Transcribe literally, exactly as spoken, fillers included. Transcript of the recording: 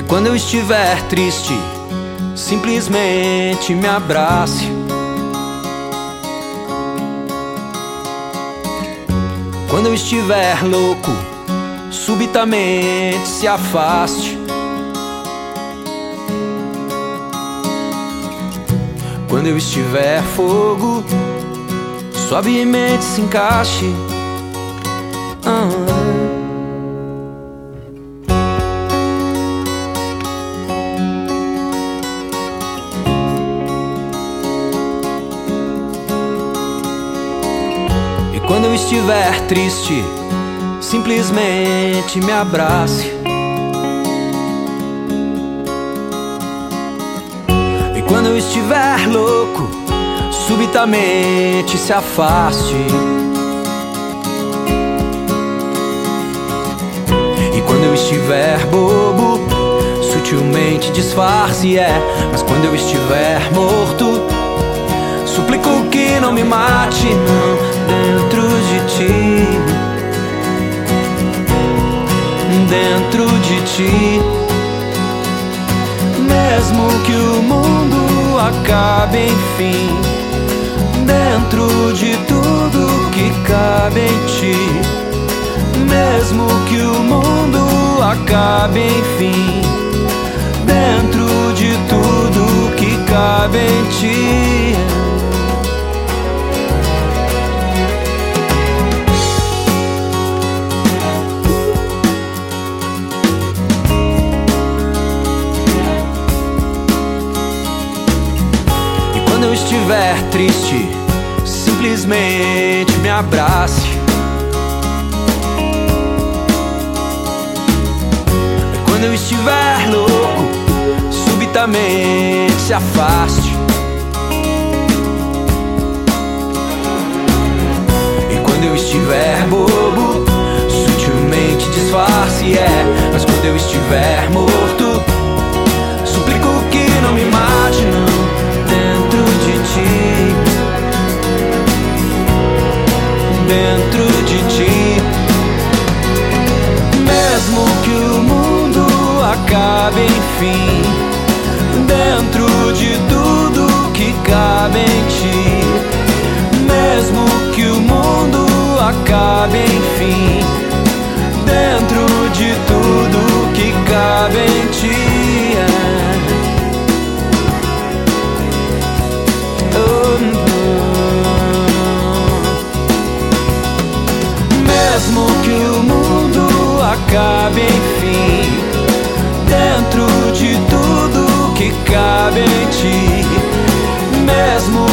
quando eu estiver triste, simplesmente me abrace. Quando eu estiver louco, subitamente se afaste. Quando eu estiver fogo, suavemente se encaixe. ah. E quando eu estiver triste, simplesmente me abrace. E quando eu estiver louco, subitamente se afaste. E quando eu estiver bobo, sutilmente disfarce, é. Mas quando eu estiver morto, suplico que não me mate, não. Dentro de ti, dentro de ti, mesmo que o mundo acabe, enfim, dentro de tudo que cabe em ti, mesmo que o mundo acabe, enfim, dentro de tudo que cabe em ti. Quando eu estiver triste, simplesmente me abrace. E quando eu estiver louco, subitamente se afaste. E quando eu estiver bobo, sutilmente disfarce, é. Mas quando eu estiver morto, suplico que não me mate, não. Dentro de ti, dentro de ti, mesmo que o mundo acabe, enfim, dentro de tudo que cabe em ti, mesmo que o mundo acabe, enfim, dentro de tudo que cabe em ti. Mesmo que o mundo acabe, enfim, dentro de tudo que cabe em ti, mesmo